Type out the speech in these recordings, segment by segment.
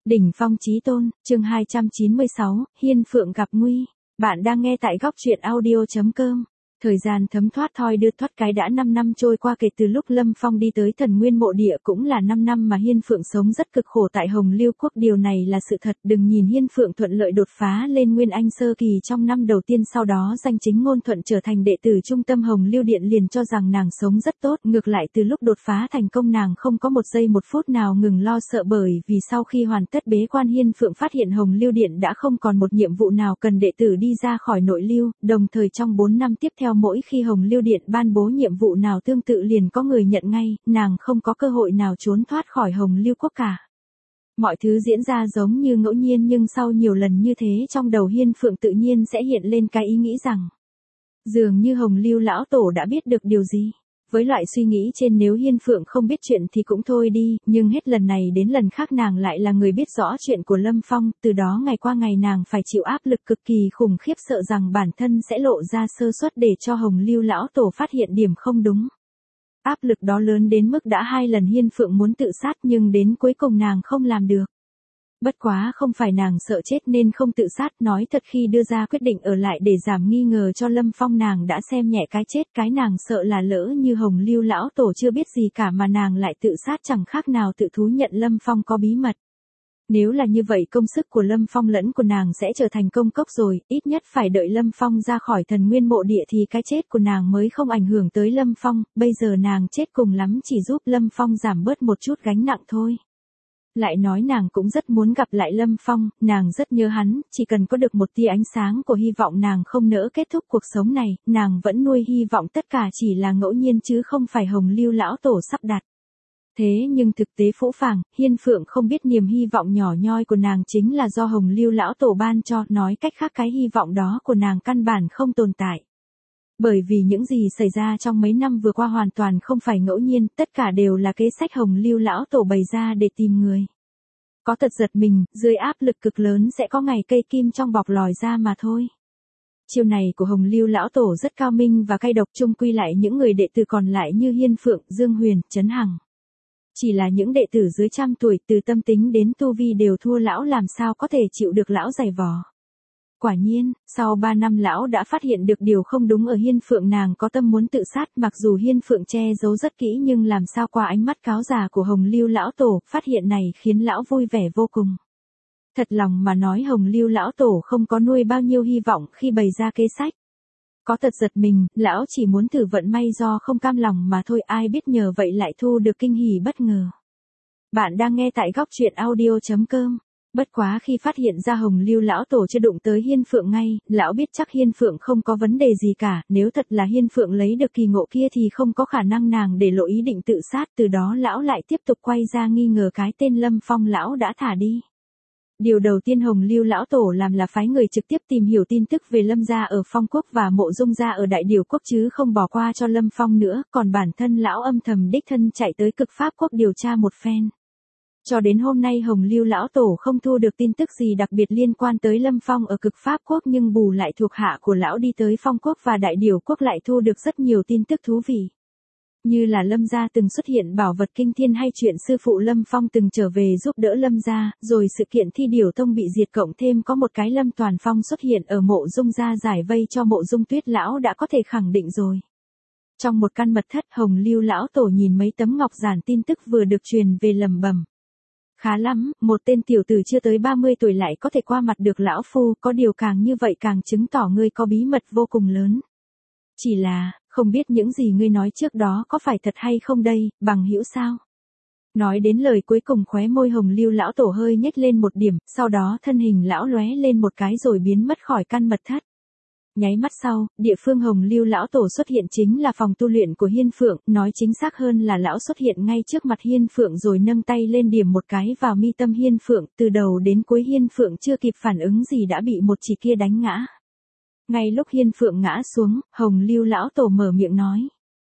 Đỉnh phong chí tôn, chương 296, Hiên Phượng gặp nguy. Bạn đang nghe tại góc truyện audio.com. Thời gian thấm thoát thoi đưa thoát cái đã 5 năm trôi qua kể từ lúc Lâm Phong đi tới Thần Nguyên mộ địa, cũng là 5 năm mà Hiên Phượng sống rất cực khổ tại Hồng Lưu Quốc. Điều này là sự thật. Đừng nhìn Hiên Phượng thuận lợi đột phá lên Nguyên Anh sơ kỳ trong năm đầu tiên, sau đó danh chính ngôn thuận trở thành đệ tử trung tâm Hồng Lưu Điện, liền cho rằng nàng sống rất tốt. Ngược lại, từ lúc đột phá thành công, nàng không có một giây một phút nào ngừng lo sợ, bởi vì sau khi hoàn tất bế quan, Hiên Phượng phát hiện Hồng Lưu Điện đã không còn một nhiệm vụ nào cần đệ tử đi ra khỏi nội lưu. Đồng thời trong 4 năm tiếp theo, mỗi khi Hồng Lưu Điện ban bố nhiệm vụ nào tương tự liền có người nhận ngay, nàng không có cơ hội nào trốn thoát khỏi Hồng Lưu Quốc cả. Mọi thứ diễn ra giống như ngẫu nhiên, nhưng sau nhiều lần như thế, trong đầu Hiên Phượng tự nhiên sẽ hiện lên cái ý nghĩ rằng dường như Hồng Lưu lão tổ đã biết được điều gì. Với loại suy nghĩ trên, nếu Hiên Phượng không biết chuyện thì cũng thôi đi, nhưng hết lần này đến lần khác nàng lại là người biết rõ chuyện của Lâm Phong. Từ đó ngày qua ngày nàng phải chịu áp lực cực kỳ khủng khiếp, sợ rằng bản thân sẽ lộ ra sơ suất để cho Hồng Lưu lão tổ phát hiện điểm không đúng. Áp lực đó lớn đến mức đã 2 lần Hiên Phượng muốn tự sát, nhưng đến cuối cùng nàng không làm được. Bất quá không phải nàng sợ chết nên không tự sát, nói thật khi đưa ra quyết định ở lại để giảm nghi ngờ cho Lâm Phong, nàng đã xem nhẹ cái chết. Cái nàng sợ là lỡ như Hồng Lưu lão tổ chưa biết gì cả mà nàng lại tự sát, chẳng khác nào tự thú nhận Lâm Phong có bí mật. Nếu là như vậy, công sức của Lâm Phong lẫn của nàng sẽ trở thành công cốc rồi. Ít nhất phải đợi Lâm Phong ra khỏi Thần Nguyên mộ địa thì cái chết của nàng mới không ảnh hưởng tới Lâm Phong. Bây giờ nàng chết cùng lắm chỉ giúp Lâm Phong giảm bớt một chút gánh nặng thôi. Lại nói nàng cũng rất muốn gặp lại Lâm Phong, nàng rất nhớ hắn, chỉ cần có được một tia ánh sáng của hy vọng, nàng không nỡ kết thúc cuộc sống này. Nàng vẫn nuôi hy vọng tất cả chỉ là ngẫu nhiên chứ không phải Hồng Lưu lão tổ sắp đặt. Thế nhưng thực tế phũ phàng, Hiên Phượng không biết niềm hy vọng nhỏ nhoi của nàng chính là do Hồng Lưu lão tổ ban cho. Nói cách khác, cái hy vọng đó của nàng căn bản không tồn tại. Bởi vì những gì xảy ra trong mấy năm vừa qua hoàn toàn không phải ngẫu nhiên, tất cả đều là kế sách Hồng Lưu lão tổ bày ra để tìm người. Có tật giật mình, dưới áp lực cực lớn sẽ có ngày cây kim trong bọc lòi ra mà thôi. Chiêu này của Hồng Lưu lão tổ rất cao minh và cay độc, chung quy lại những người đệ tử còn lại như Hiên Phượng, Dương Huyền, Trấn Hằng chỉ là những đệ tử dưới 100 tuổi, từ tâm tính đến tu vi đều thua lão, làm sao có thể chịu được lão giày vò. Quả nhiên, sau 3 năm lão đã phát hiện được điều không đúng ở Hiên Phượng, nàng có tâm muốn tự sát. Mặc dù Hiên Phượng che giấu rất kỹ, nhưng làm sao qua ánh mắt cáo già của Hồng Lưu lão tổ, phát hiện này khiến lão vui vẻ vô cùng. Thật lòng mà nói, Hồng Lưu lão tổ không có nuôi bao nhiêu hy vọng khi bày ra kế sách. Có tật giật mình, lão chỉ muốn thử vận may do không cam lòng mà thôi, ai biết nhờ vậy lại thu được kinh hỉ bất ngờ. Bạn đang nghe tại góc truyện audio.com. Bất quá khi phát hiện ra Hồng Lưu lão tổ chưa đụng tới Hiên Phượng ngay, lão biết chắc Hiên Phượng không có vấn đề gì cả. Nếu thật là Hiên Phượng lấy được kỳ ngộ kia thì không có khả năng nàng để lộ ý định tự sát. Từ đó lão lại tiếp tục quay ra nghi ngờ cái tên Lâm Phong lão đã thả đi. Điều đầu tiên Hồng Lưu lão tổ làm là phái người trực tiếp tìm hiểu tin tức về Lâm gia ở Phong Quốc và Mộ Dung gia ở Đại Điều Quốc, chứ không bỏ qua cho Lâm Phong nữa. Còn bản thân lão âm thầm đích thân chạy tới Cực Pháp Quốc điều tra một phen. Cho đến hôm nay Hồng Lưu lão tổ không thu được tin tức gì đặc biệt liên quan tới Lâm Phong ở Cực Pháp Quốc, nhưng bù lại thuộc hạ của lão đi tới Phong Quốc và Đại Điều Quốc lại thu được rất nhiều tin tức thú vị. Như là Lâm gia từng xuất hiện bảo vật kinh thiên, hay chuyện sư phụ Lâm Phong từng trở về giúp đỡ Lâm gia, rồi sự kiện Thi Điểu Tông bị diệt, cộng thêm có một cái Lâm Toàn Phong xuất hiện ở Mộ Dung gia giải vây cho Mộ Dung Tuyết, lão đã có thể khẳng định rồi. Trong một căn mật thất, Hồng Lưu lão tổ nhìn mấy tấm ngọc giản tin tức vừa được truyền về lẩm bẩm. Khá lắm, một tên tiểu tử chưa tới 30 tuổi lại có thể qua mặt được lão phu, có điều càng như vậy càng chứng tỏ ngươi có bí mật vô cùng lớn. Chỉ là, không biết những gì ngươi nói trước đó có phải thật hay không đây, bằng hữu sao? Nói đến lời cuối cùng, khóe môi Hồng Lưu lão tổ hơi nhếch lên một điểm, sau đó thân hình lão lóe lên một cái rồi biến mất khỏi căn mật thất. Nháy mắt sau, địa phương Hồng Lưu lão tổ xuất hiện chính là phòng tu luyện của Hiên Phượng, nói chính xác hơn là lão xuất hiện ngay trước mặt Hiên Phượng rồi nâng tay lên điểm một cái vào mi tâm Hiên Phượng. Từ đầu đến cuối Hiên Phượng chưa kịp phản ứng gì đã bị một chỉ kia đánh ngã. Ngay lúc Hiên Phượng ngã xuống, Hồng Lưu lão tổ mở miệng nói.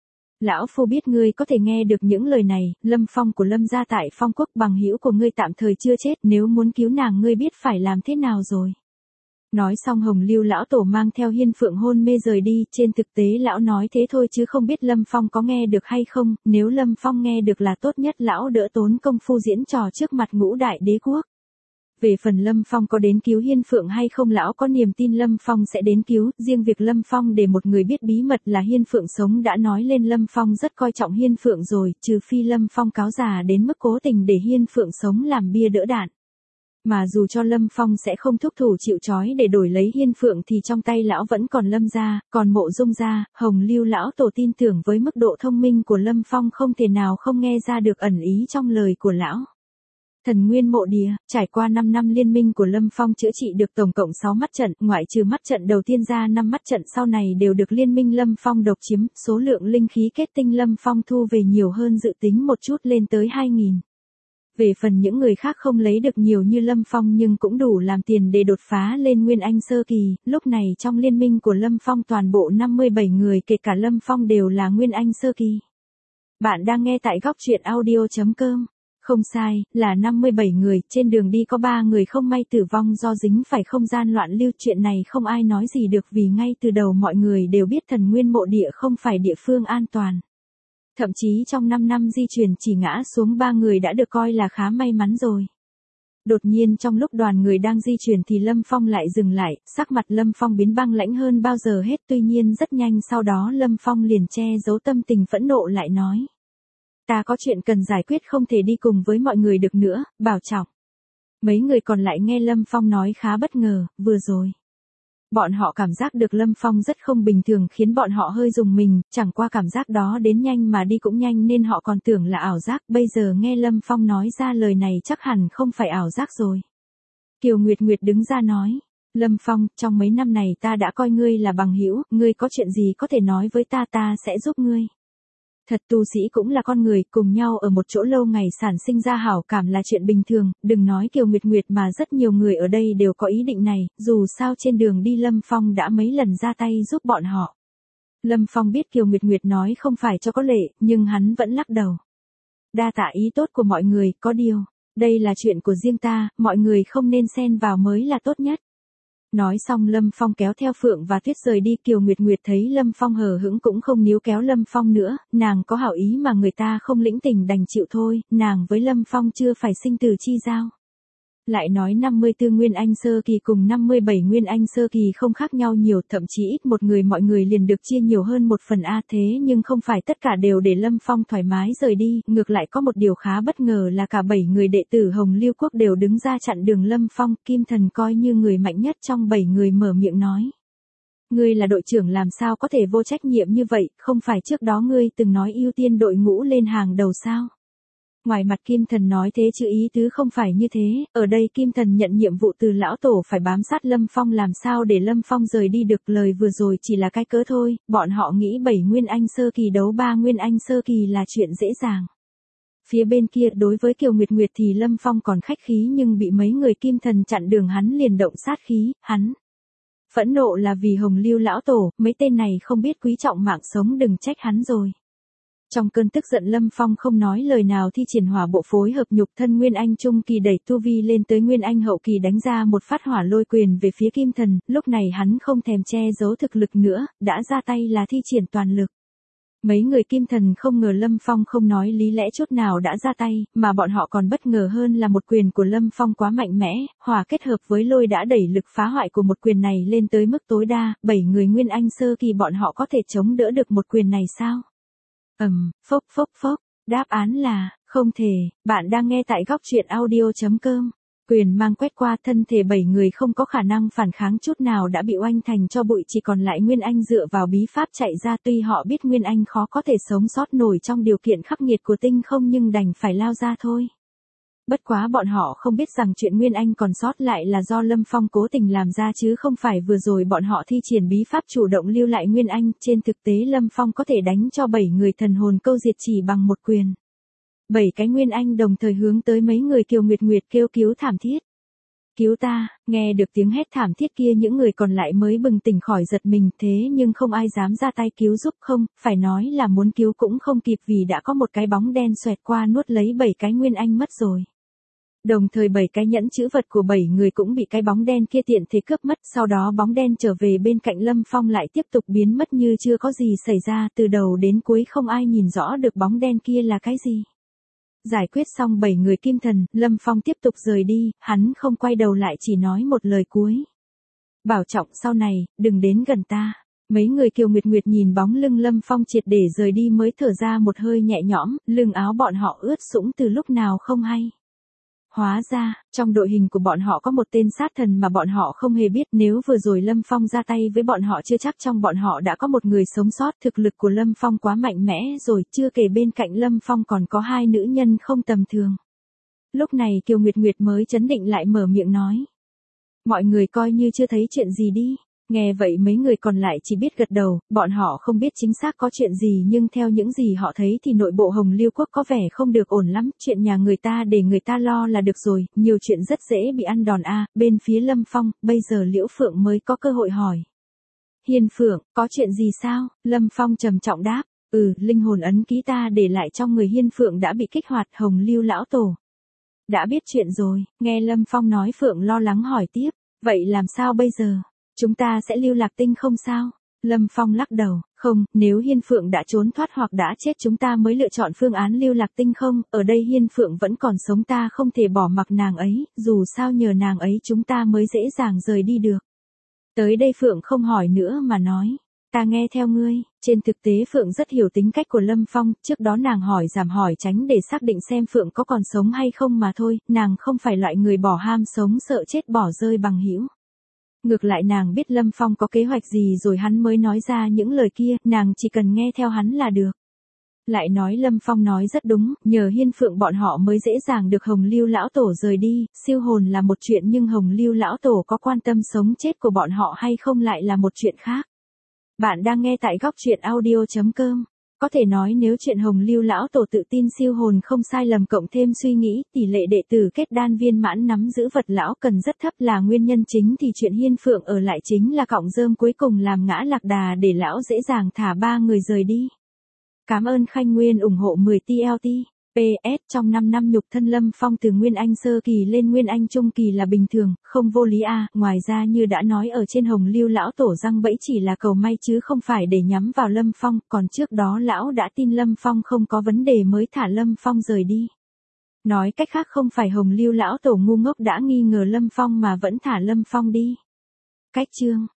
Lão phu biết ngươi có thể nghe được những lời này, Lâm Phong của Lâm gia tại Phong Quốc, bằng hữu của ngươi tạm thời chưa chết, nếu muốn cứu nàng ngươi biết phải làm thế nào rồi. Nói xong Hồng Lưu lão tổ mang theo Hiên Phượng hôn mê rời đi. Trên thực tế lão nói thế thôi chứ không biết Lâm Phong có nghe được hay không, nếu Lâm Phong nghe được là tốt nhất lão đỡ tốn công phu diễn trò trước mặt ngũ đại đế quốc. Về phần Lâm Phong có đến cứu Hiên Phượng hay không lão có niềm tin Lâm Phong sẽ đến cứu, riêng việc Lâm Phong để một người biết bí mật là Hiên Phượng sống đã nói lên Lâm Phong rất coi trọng Hiên Phượng rồi, trừ phi Lâm Phong cáo già đến mức cố tình để Hiên Phượng sống làm bia đỡ đạn. Mà dù cho Lâm Phong sẽ không thúc thủ chịu trói để đổi lấy Hiên Phượng thì trong tay lão vẫn còn Lâm gia, còn Mộ Dung gia, Hồng Lưu lão tổ tin tưởng với mức độ thông minh của Lâm Phong không thể nào không nghe ra được ẩn ý trong lời của lão. Thần Nguyên Mộ Địa, trải qua 5 năm liên minh của Lâm Phong chữa trị được tổng cộng 6 mắt trận, ngoại trừ mắt trận đầu tiên ra 5 mắt trận sau này đều được liên minh Lâm Phong độc chiếm, số lượng linh khí kết tinh Lâm Phong thu về nhiều hơn dự tính một chút lên tới 2.000. Về phần những người khác không lấy được nhiều như Lâm Phong nhưng cũng đủ làm tiền để đột phá lên Nguyên Anh sơ kỳ, lúc này trong liên minh của Lâm Phong toàn bộ 57 người kể cả Lâm Phong đều là Nguyên Anh sơ kỳ. Bạn đang nghe tại góc truyện audio.com. Không sai, là 57 người, trên đường đi có 3 người không may tử vong do dính phải không gian loạn lưu, chuyện này không ai nói gì được vì ngay từ đầu mọi người đều biết Thần Nguyên Mộ Địa không phải địa phương an toàn. Thậm chí trong 5 năm di chuyển chỉ ngã xuống 3 người đã được coi là khá may mắn rồi. Đột nhiên trong lúc đoàn người đang di chuyển thì Lâm Phong lại dừng lại, sắc mặt Lâm Phong biến băng lãnh hơn bao giờ hết, tuy nhiên rất nhanh sau đó Lâm Phong liền che giấu tâm tình phẫn nộ lại nói. Ta có chuyện cần giải quyết không thể đi cùng với mọi người được nữa, bảo trọng. Mấy người còn lại nghe Lâm Phong nói khá bất ngờ, vừa rồi. Bọn họ cảm giác được Lâm Phong rất không bình thường khiến bọn họ hơi rùng mình, chẳng qua cảm giác đó đến nhanh mà đi cũng nhanh nên họ còn tưởng là ảo giác, bây giờ nghe Lâm Phong nói ra lời này chắc hẳn không phải ảo giác rồi. Kiều Nguyệt Nguyệt đứng ra nói, Lâm Phong, trong mấy năm này ta đã coi ngươi là bằng hữu, ngươi có chuyện gì có thể nói với ta, ta sẽ giúp ngươi. Thật tu sĩ cũng là con người, cùng nhau ở một chỗ lâu ngày sản sinh ra hảo cảm là chuyện bình thường, đừng nói Kiều Nguyệt Nguyệt mà rất nhiều người ở đây đều có ý định này, dù sao trên đường đi Lâm Phong đã mấy lần ra tay giúp bọn họ. Lâm Phong biết Kiều Nguyệt Nguyệt nói không phải cho có lệ, nhưng hắn vẫn lắc đầu. Đa tạ ý tốt của mọi người, có điều, đây là chuyện của riêng ta, mọi người không nên xen vào mới là tốt nhất. Nói xong Lâm Phong kéo theo Phượng và Tuyết rời đi, Kiều Nguyệt Nguyệt thấy Lâm Phong hờ hững cũng không níu kéo Lâm Phong nữa, nàng có hảo ý mà người ta không lĩnh tình đành chịu thôi, nàng với Lâm Phong chưa phải sinh tử chi giao. Lại nói 54 Nguyên Anh sơ kỳ cùng 57 Nguyên Anh sơ kỳ không khác nhau nhiều, thậm chí ít một người mọi người liền được chia nhiều hơn một phần A, thế nhưng không phải tất cả đều để Lâm Phong thoải mái rời đi, ngược lại có một điều khá bất ngờ là cả 7 người đệ tử Hồng Lưu Quốc đều đứng ra chặn đường Lâm Phong, Kim Thần coi như người mạnh nhất trong 7 người mở miệng nói. Ngươi là đội trưởng làm sao có thể vô trách nhiệm như vậy, không phải trước đó ngươi từng nói ưu tiên đội ngũ lên hàng đầu sao? Ngoài mặt Kim Thần nói thế chứ ý tứ không phải như thế, ở đây Kim Thần nhận nhiệm vụ từ lão tổ phải bám sát Lâm Phong làm sao để Lâm Phong rời đi được, lời vừa rồi chỉ là cái cớ thôi, bọn họ nghĩ 7 Nguyên Anh sơ kỳ đấu 3 Nguyên Anh sơ kỳ là chuyện dễ dàng. Phía bên kia đối với Kiều Nguyệt Nguyệt thì Lâm Phong còn khách khí nhưng bị mấy người Kim Thần chặn đường hắn liền động sát khí, hắn phẫn nộ là vì Hồng Lưu lão tổ, mấy tên này không biết quý trọng mạng sống đừng trách hắn rồi. Trong cơn tức giận Lâm Phong không nói lời nào thi triển hỏa bộ phối hợp nhục thân Nguyên Anh trung kỳ đẩy tu vi lên tới Nguyên Anh hậu kỳ đánh ra một phát hỏa lôi quyền về phía Kim Thần, lúc này hắn không thèm che giấu thực lực nữa, đã ra tay là thi triển toàn lực. Mấy người Kim Thần không ngờ Lâm Phong không nói lý lẽ chút nào đã ra tay, mà bọn họ còn bất ngờ hơn là một quyền của Lâm Phong quá mạnh mẽ, hỏa kết hợp với lôi đã đẩy lực phá hoại của một quyền này lên tới mức tối đa, 7 người Nguyên Anh sơ kỳ bọn họ có thể chống đỡ được một quyền này sao? Phốc phốc phốc, đáp án là, không thể, bạn đang nghe tại góc truyện audio.com. Quyền mang quét qua thân thể 7 người không có khả năng phản kháng chút nào đã bị oanh thành cho bụi, chỉ còn lại Nguyên Anh dựa vào bí pháp chạy ra, tuy họ biết Nguyên Anh khó có thể sống sót nổi trong điều kiện khắc nghiệt của tinh không nhưng đành phải lao ra thôi. Bất quá bọn họ không biết rằng chuyện Nguyên Anh còn sót lại là do Lâm Phong cố tình làm ra chứ không phải vừa rồi bọn họ thi triển bí pháp chủ động lưu lại Nguyên Anh, trên thực tế Lâm Phong có thể đánh cho 7 người thần hồn câu diệt chỉ bằng một quyền. 7 cái Nguyên Anh đồng thời hướng tới mấy người Kiều Nguyệt Nguyệt kêu cứu thảm thiết. Cứu ta, nghe được tiếng hét thảm thiết kia những người còn lại mới bừng tỉnh khỏi giật mình, thế nhưng không ai dám ra tay cứu giúp, không, phải nói là muốn cứu cũng không kịp vì đã có một cái bóng đen xoẹt qua nuốt lấy 7 cái Nguyên Anh mất rồi. Đồng thời 7 cái nhẫn chữ vật của 7 người cũng bị cái bóng đen kia tiện thể cướp mất, sau đó bóng đen trở về bên cạnh Lâm Phong lại tiếp tục biến mất như chưa có gì xảy ra, từ đầu đến cuối không ai nhìn rõ được bóng đen kia là cái gì. Giải quyết xong 7 người kim thần, Lâm Phong tiếp tục rời đi, hắn không quay đầu lại chỉ nói một lời cuối. Bảo trọng sau này, đừng đến gần ta. Mấy người Kiều Nguyệt Nguyệt nhìn bóng lưng Lâm Phong triệt để rời đi mới thở ra một hơi nhẹ nhõm, lưng áo bọn họ ướt sũng từ lúc nào không hay. Hóa ra, trong đội hình của bọn họ có một tên sát thần mà bọn họ không hề biết, nếu vừa rồi Lâm Phong ra tay với bọn họ chưa chắc trong bọn họ đã có một người sống sót, thực lực của Lâm Phong quá mạnh mẽ rồi, chưa kể bên cạnh Lâm Phong còn có 2 nữ nhân không tầm thường. Lúc này Kiều Nguyệt Nguyệt mới trấn định lại mở miệng nói. Mọi người coi như chưa thấy chuyện gì đi. Nghe vậy mấy người còn lại chỉ biết gật đầu, bọn họ không biết chính xác có chuyện gì nhưng theo những gì họ thấy thì nội bộ Hồng Liêu Quốc có vẻ không được ổn lắm, chuyện nhà người ta để người ta lo là được rồi, nhiều chuyện rất dễ bị ăn đòn bên phía Lâm Phong, bây giờ Liễu Phượng mới có cơ hội hỏi. Hiên Phượng, có chuyện gì sao? Lâm Phong trầm trọng đáp, linh hồn ấn ký ta để lại trong người Hiên Phượng đã bị kích hoạt, Hồng Liêu lão tổ. Đã biết chuyện rồi, nghe Lâm Phong nói Phượng lo lắng hỏi tiếp, vậy làm sao bây giờ? Chúng ta sẽ lưu lạc tinh không sao? Lâm Phong lắc đầu, không, nếu Hiên Phượng đã trốn thoát hoặc đã chết chúng ta mới lựa chọn phương án lưu lạc tinh không, ở đây Hiên Phượng vẫn còn sống ta không thể bỏ mặc nàng ấy, dù sao nhờ nàng ấy chúng ta mới dễ dàng rời đi được. Tới đây Phượng không hỏi nữa mà nói, ta nghe theo ngươi, trên thực tế Phượng rất hiểu tính cách của Lâm Phong, trước đó nàng hỏi giảm hỏi tránh để xác định xem Phượng có còn sống hay không mà thôi, nàng không phải loại người bỏ ham sống sợ chết bỏ rơi bằng hữu. Ngược lại nàng biết Lâm Phong có kế hoạch gì rồi hắn mới nói ra những lời kia, nàng chỉ cần nghe theo hắn là được. Lại nói Lâm Phong nói rất đúng, nhờ Hiên Phượng bọn họ mới dễ dàng được Hồng Liêu lão tổ rời đi, siêu hồn là một chuyện nhưng Hồng Liêu lão tổ có quan tâm sống chết của bọn họ hay không lại là một chuyện khác. Bạn đang nghe tại góc truyện audio.com. Có thể nói nếu chuyện Hồng Liêu lão tổ tự tin siêu hồn không sai lầm cộng thêm suy nghĩ, tỷ lệ đệ tử kết đan viên mãn nắm giữ vật lão cần rất thấp là nguyên nhân chính thì chuyện Hiên Phượng ở lại chính là cọng rơm cuối cùng làm ngã lạc đà để lão dễ dàng thả 3 người rời đi. Cảm ơn Khanh Nguyên ủng hộ 10 TLT. PS trong 5 năm nhục thân Lâm Phong từ Nguyên Anh sơ kỳ lên Nguyên Anh trung kỳ là bình thường, không vô lý ngoài ra như đã nói ở trên Hồng Liêu lão tổ răng bẫy chỉ là cầu may chứ không phải để nhắm vào Lâm Phong, còn trước đó lão đã tin Lâm Phong không có vấn đề mới thả Lâm Phong rời đi. Nói cách khác không phải Hồng Liêu lão tổ ngu ngốc đã nghi ngờ Lâm Phong mà vẫn thả Lâm Phong đi. Cách chương